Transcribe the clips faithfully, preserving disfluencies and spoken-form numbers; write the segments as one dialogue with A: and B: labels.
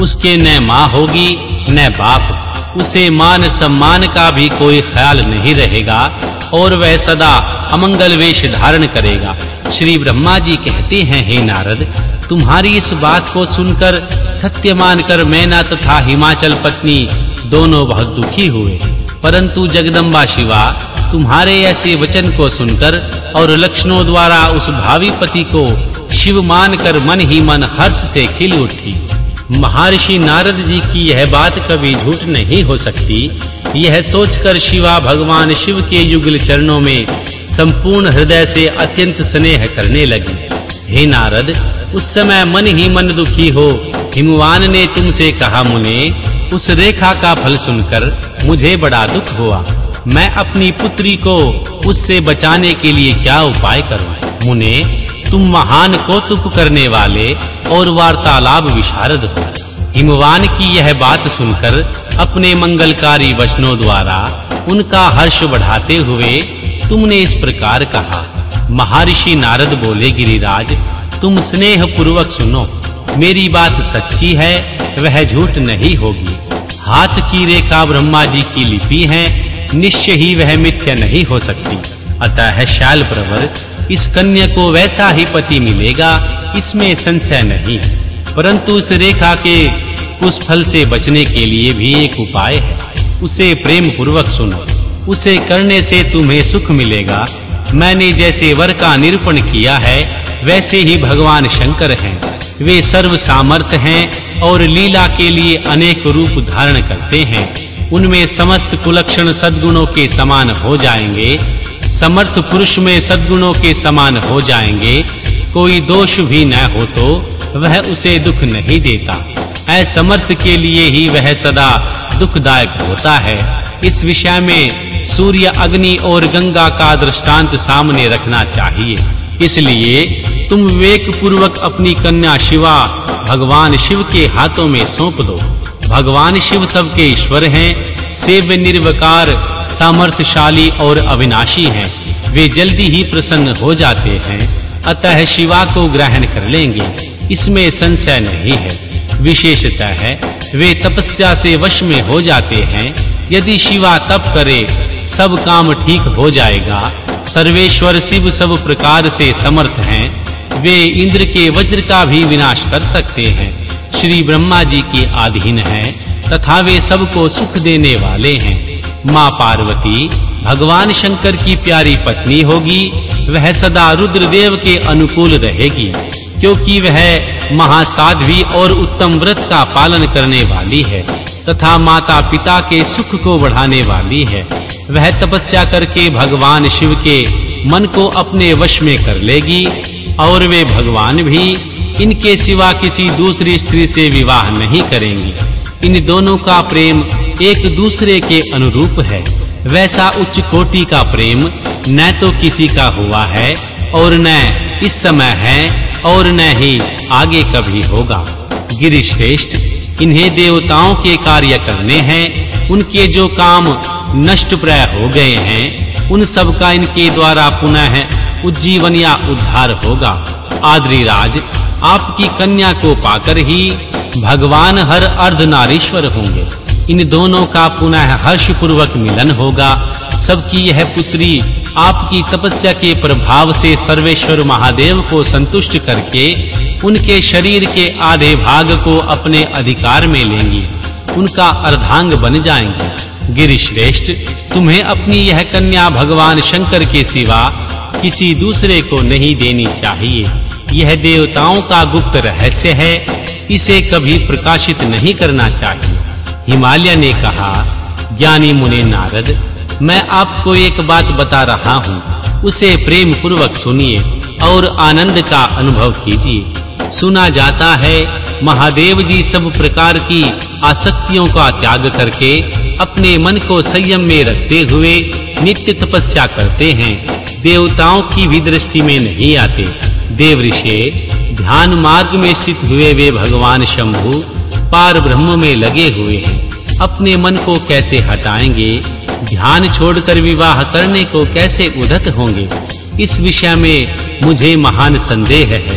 A: उसके न माँ होगी न बाप, उसे मान सम्मान का भी कोई ख्याल नहीं रहेगा और वह सदा अमंगल वेश धारण करेगा। श्री ब्रह्मा जी कहते हैं, हे नारद, तुम्हारी इस बात को सुनकर सत्य मानकर मैना तथा हिमाचल पत्नी दोनों बहुत दुखी हुए, परंतु जगदम्बा शिवा तुम्हारे ऐसे वचन को सुनकर और लक्षणों द्वारा उस भावी पति को शिव मानकर मन ही मन हर्ष से खिल उठी। महर्षि नारद जी की यह बात कभी झूठ नहीं हो सकती, यह सोचकर शिवा भगवान शिव के युगल चरणों में संपूर्ण हृदय से अत्यंत स्नेह करने लगी। हे नारद, उस समय मन ही मन दुखी हो हिमवान ने तुमसे कहा, मुने, उस रेखा का फल सुनकर मुझे बड़ा दुख हुआ। मैं अपनी पुत्री को उससे बचाने के लिए क्या उपाय करूं? मुने, तुम महान कौतुक करने वाले और वार्तालाप विशारद हो। हिमवान की यह बात सुनकर अपने मंगलकारी वचनों द्वारा उनका हर्ष बढ़ाते हुए तुमने इस प्रकार कहा। महर्षि नारद बोले, गिरिराज, तुम स्नेह पूर्वक सुनो, मेरी बात सच्ची है, वह झूठ नहीं होगी। हाथ की रेखा ब्रह्मा जी की लिपि है, निश्चय ही वह मिथ्या नहीं हो सकती। अतः शैल प्रवर, इस कन्या को वैसा ही पति मिलेगा, इसमें संशय नहीं। परंतु इस रेखा के उस फल से बचने के लिए भी एक उपाय है, उसे प्रेम पूर्वक सुनो, उसे करने से तुम्हें सुख मिलेगा। मैंने जैसे वर का निरूपण किया है वैसे ही भगवान शंकर हैं, वे सर्व सामर्थ हैं और लीला के लिए अनेक रूप धारण करते हैं। उनमें समस्त कुलक्षण सद्गुणों के समान हो जाएंगे, समर्थ पुरुष में सद्गुणों के समान हो जाएंगे। कोई दोष भी न हो तो वह उसे दुख नहीं देता, असमर्थ के लिए ही वह सदा दुखदायक होता है। इस विषय में सूर्य, अग्नि और गंगा का दृष्टांत सामने रखना चाहिए। इसलिए तुम विवेक पूर्वक अपनी कन्या शिवा भगवान शिव के हाथों में सौंप दो। भगवान शिव सबके ईश्वर हैं, सेव्य, निर्विकार, सामर्थ्यशाली और अविनाशी हैं। वे जल्दी ही प्रसन्न हो जाते हैं, अतः शिवा को ग्रहण कर लेंगे, इसमें संशय नहीं है। विशेषतः है वे तपस्या से वश में हो जाते हैं। यदि शिवा तप करे सब काम ठीक हो जाएगा। सर्वेश्वर शिव सब प्रकार से समर्थ हैं, वे इंद्र के वज्र का भी विनाश कर सकते हैं। श्री ब्रह्मा जी के अधीन हैं तथा वे सबको सुख देने वाले हैं। मां पार्वती भगवान शंकर की प्यारी पत्नी होगी, वह सदा रुद्रदेव के अनुकूल रहेगी, क्योंकि वह महासाध्वी और उत्तम व्रत का पालन करने वाली है तथा माता पिता के सुख को बढ़ाने वाली है। वह तपस्या करके भगवान शिव के मन को अपने वश में कर लेगी और वे भगवान भी इनके सिवा किसी दूसरी स्त्री से विवाह नहीं करेंगी। इन दोनों का प्रेम एक दूसरे के अनुरूप है। वैसा उच्च कोटि का प्रेम न तो किसी का हुआ है और न इस समय है और न ही आगे कभी होगा। गिरिश्रेष्ठ, इन्हें देवताओं के कार्य करने हैं। उनके जो काम नष्ट प्राय हो गए हैं उन सब का इनके द्वारा पुनः उज्जीवन या उद्धार होगा। आद्रिराज, आपकी कन्या को पाकर ही भगवान हर अर्धनारीश्वर होंगे। इन दोनों का पुनः हर्ष पूर्वक मिलन होगा। सबकी यह पुत्री आपकी तपस्या के प्रभाव से सर्वेश्वर महादेव को संतुष्ट करके उनके शरीर के आधे भाग को अपने अधिकार में लेंगी, उनका अर्धांग बन जाएंगी। गिरिश्रेष्ठ, तुम्हें अपनी यह कन्या भगवान शंकर के सिवा किसी दूसरे को नहीं देनी चाहिए। यह देवताओं का गुप्त रहस्य है, इसे कभी प्रकाशित नहीं करना चाहिए। हिमालय ने कहा, ज्ञानी मुने नारद, मैं आपको एक बात बता रहा हूँ, उसे प्रेम पूर्वक सुनिए और आनंद का अनुभव कीजिए। सुना जाता है महादेव जी सब प्रकार की आसक्तियों का त्याग करके अपने मन को संयम में रखते हुए नित्य तपस्या करते हैं। देवताओं की भी दृष्टि में नहीं आते। देव ऋषि ध्यान मार्ग में स्थित हुए वे भगवान शंभु पार ब्रह्म में लगे हुए हैं। अपने मन को कैसे हटाएंगे, ध्यान छोड़कर विवाह करने को कैसे उद्यत होंगे, इस विषय में मुझे महान संदेह है।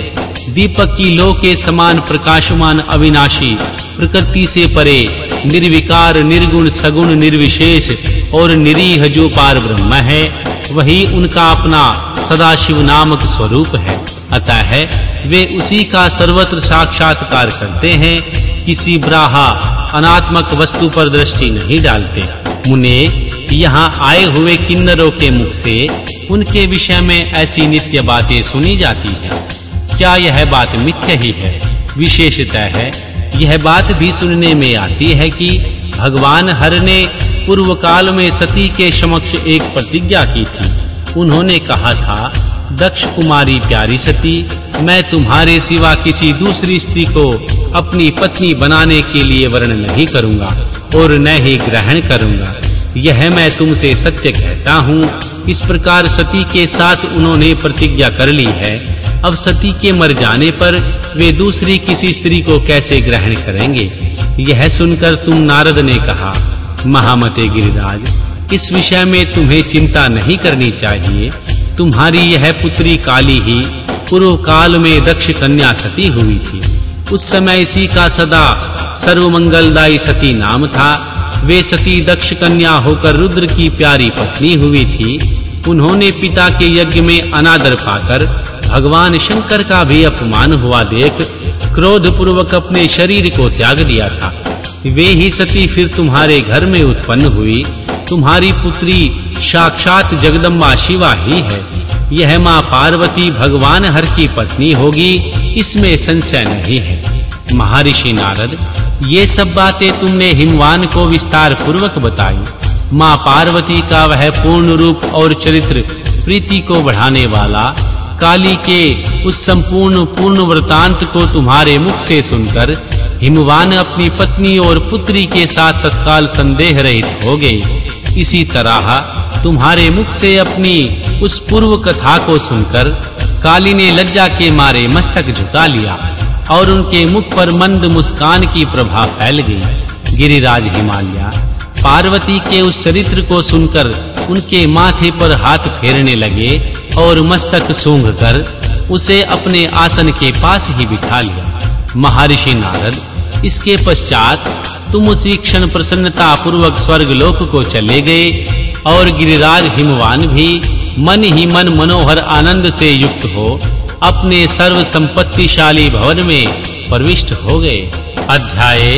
A: दीपक की लौ के समान प्रकाशमान अविनाशी, प्रकृति से परे, निर्विकार, निर्गुण, सगुण, निर्विशेष और निरीह जो पार ब्रह्म है, वही उनका अपना सदाशिव नामक स्वरूप है। अतः वे उसी का सर्वत्र साक्षात्कार करते हैं, किसी ब्राहा अनात्मक वस्तु पर दृष्टि नहीं डालते। मुने, यहाँ आए हुए किन्नरों के मुख से उनके विषय में ऐसी नित्य बातें सुनी जाती हैं। क्या यह बात मिथ्या ही है? विशेषतः है यह बात भी सुनने में आती है कि भगवान हर ने पूर्व काल में सती के समक्ष एक प्रतिज्ञा की थी। उन्होंने कहा था, दक्ष कुमारी प्यारी सती, मैं तुम्हारे सिवा किसी दूसरी स्त्री को अपनी पत्नी बनाने के लिए वर्ण नहीं करूंगा और न ही ग्रहण करूंगा। यह मैं तुमसे सत्य कहता हूँ। इस प्रकार सती के साथ उन्होंने प्रतिज्ञा कर ली है। अब सती के मर जाने पर वे दूसरी किसी स्त्री को कैसे ग्रहण करेंगे? यह सुनकर तुम नारद ने कहा, महामते गिरिराज, इस विषय में तुम्हें चिंता नहीं करनी चाहिए। तुम्हारी यह पुत्री काली ही पूर्व काल में दक्ष कन्या सती हुई थी। उस समय इसी का सदा सर्वमंगलदायी सती नाम था। वे सती दक्ष कन्या होकर रुद्र की प्यारी पत्नी हुई थी। उन्होंने पिता के यज्ञ में अनादर पाकर भगवान शंकर का भी अपमान हुआ देख क्रोध पूर्वक अपने शरीर को त्याग दिया था। वे ही सती फिर तुम्हारे घर में उत्पन्न हुई। तुम्हारी पुत्री साक्षात जगदम्बा शिवा ही है। यह मां पार्वती भगवान हर की पत्नी होगी, इसमें संशय नहीं है। महर्षि नारद, ये सब बातें तुमने हिमवान को विस्तार पूर्वक बताई। मां पार्वती का वह पूर्ण रूप और चरित्र प्रीति को बढ़ाने वाला काली के उस संपूर्ण पूर्ण वृतांत को तुम्हारे मुख से सुनकर हिमवान अपनी पत्नी और पुत्री के साथ तत्काल संदेह रहित हो गए। इसी तरह तुम्हारे मुख से अपनी उस पूर्व कथा को सुनकर काली ने लज्जा के मारे मस्तक झुका लिया और उनके मुख पर मंद मुस्कान की प्रभा फैल गई। गिरिराज हिमालय पार्वती के उस चरित्र को सुनकर उनके माथे पर हाथ फेरने लगे और मस्तक सूंघकर उसे अपने आसन के पास ही बिठा लिया। महर्षि नारद, इसके पश्चात तुम उसी क्षण प्रसन्नता पूर्वक स्वर्ग लोक को चले गए और गिरिराज हिमवान भी मन ही मन मनोहर आनंद से युक्त हो अपने सर्व संपत्तिशाली भवन में प्रविष्ट हो गए। अध्याय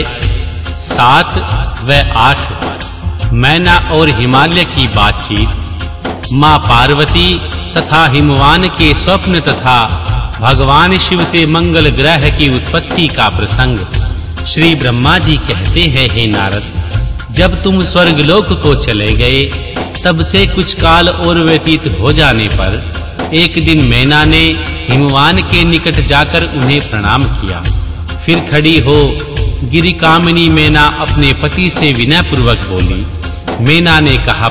A: सात व आठ। मैना और हिमालय की बातचीत। मां पार्वती तथा हिमवान के स्वप्न तथा भगवान शिव से मंगल ग्रह की उत्पत्ति का प्रसंग। श्री ब्रह्मा जी कहते हैं, हे नारद, जब तुम स्वर्गलोक को चले गए तब से कुछ काल और व्यतीत हो जाने पर एक दिन मैना ने हिमवान के निकट जाकर उन्हें प्रणाम किया। फिर खड़ी हो गिरिकामिनी मैना अपने पति से विनय पूर्वक बोली। मैना ने कहा,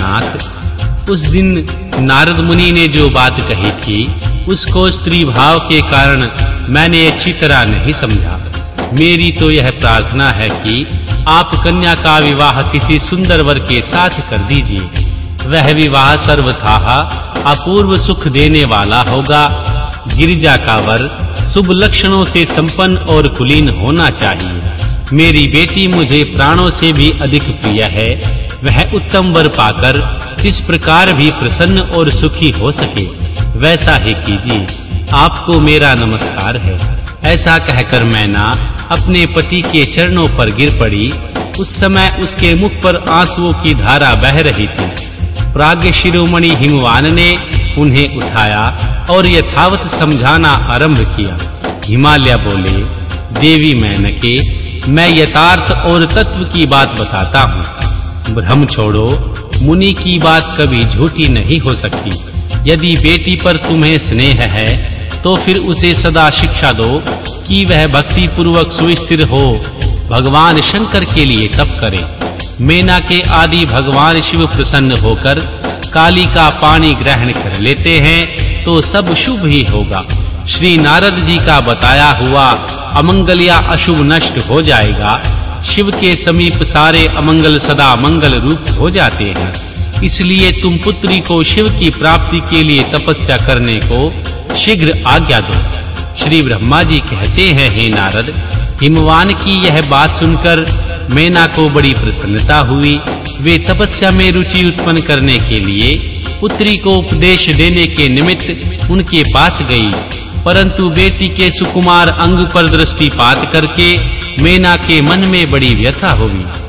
A: प्रजानाथ, उस दिन नारद मुनि ने जो बात कही थी उसको स्त्री भाव के कारण मैंने अच्छी तरह नहीं समझा। मेरी तो यह प्रार्थना है कि आप कन्या का विवाह किसी सुंदर वर के साथ कर दीजिए। वह विवाह सर्वथा अपूर्व सुख देने वाला होगा। गिरिजा का वर शुभ लक्षणों से संपन्न और कुलीन होना चाहिए। मेरी बेटी मुझे प्राणों से भी अधिक प्रिय है। वह उत्तम वर पाकर जिस प्रकार भी प्रसन्न और सुखी हो सके वैसा ही कीजिए। आपको मेरा नमस्कार है। ऐसा कहकर मैना अपने पति के चरणों पर गिर पड़ी। उस समय उसके मुख पर आंसुओं की धारा बह रही थी। प्राज्ञ शिरोमणि हिमवान ने उन्हें उठाया और यथावत समझाना आरंभ किया। हिमालय बोले, देवी मैनके, मैं यथार्थ और तत्व की बात बताता हूँ। भ्रम छोड़ो, मुनि की बात कभी झूठी नहीं हो सकती। यदि बेटी पर तुम्हें स्नेह है तो फिर उसे सदा शिक्षा दो कि वह भक्ति पूर्वक सुस्थिर हो भगवान शंकर के लिए तप करे। मैना के आदि भगवान शिव प्रसन्न होकर काली का पानी ग्रहण कर लेते हैं तो सब शुभ ही होगा। श्री नारद जी का बताया हुआ अमंगल या अशुभ नष्ट हो जाएगा। शिव के समीप सारे अमंगल सदा मंगल रूप हो जाते हैं। इसलिए तुम पुत्री को शिव की प्राप्ति के लिए तपस्या करने को शीघ्र आज्ञा दो। श्री ब्रह्मा जी कहते हैं, हे नारद, हिमवान की यह बात सुनकर मैना को बड़ी प्रसन्नता हुई। वे तपस्या में रुचि उत्पन्न करने के लिए पुत्री को उपदेश देने के निमित्त उनके पास गई, परंतु बेटी के सुकुमार अंग पर दृष्टिपात करके मैना के मन में बड़ी व्यथा हुई।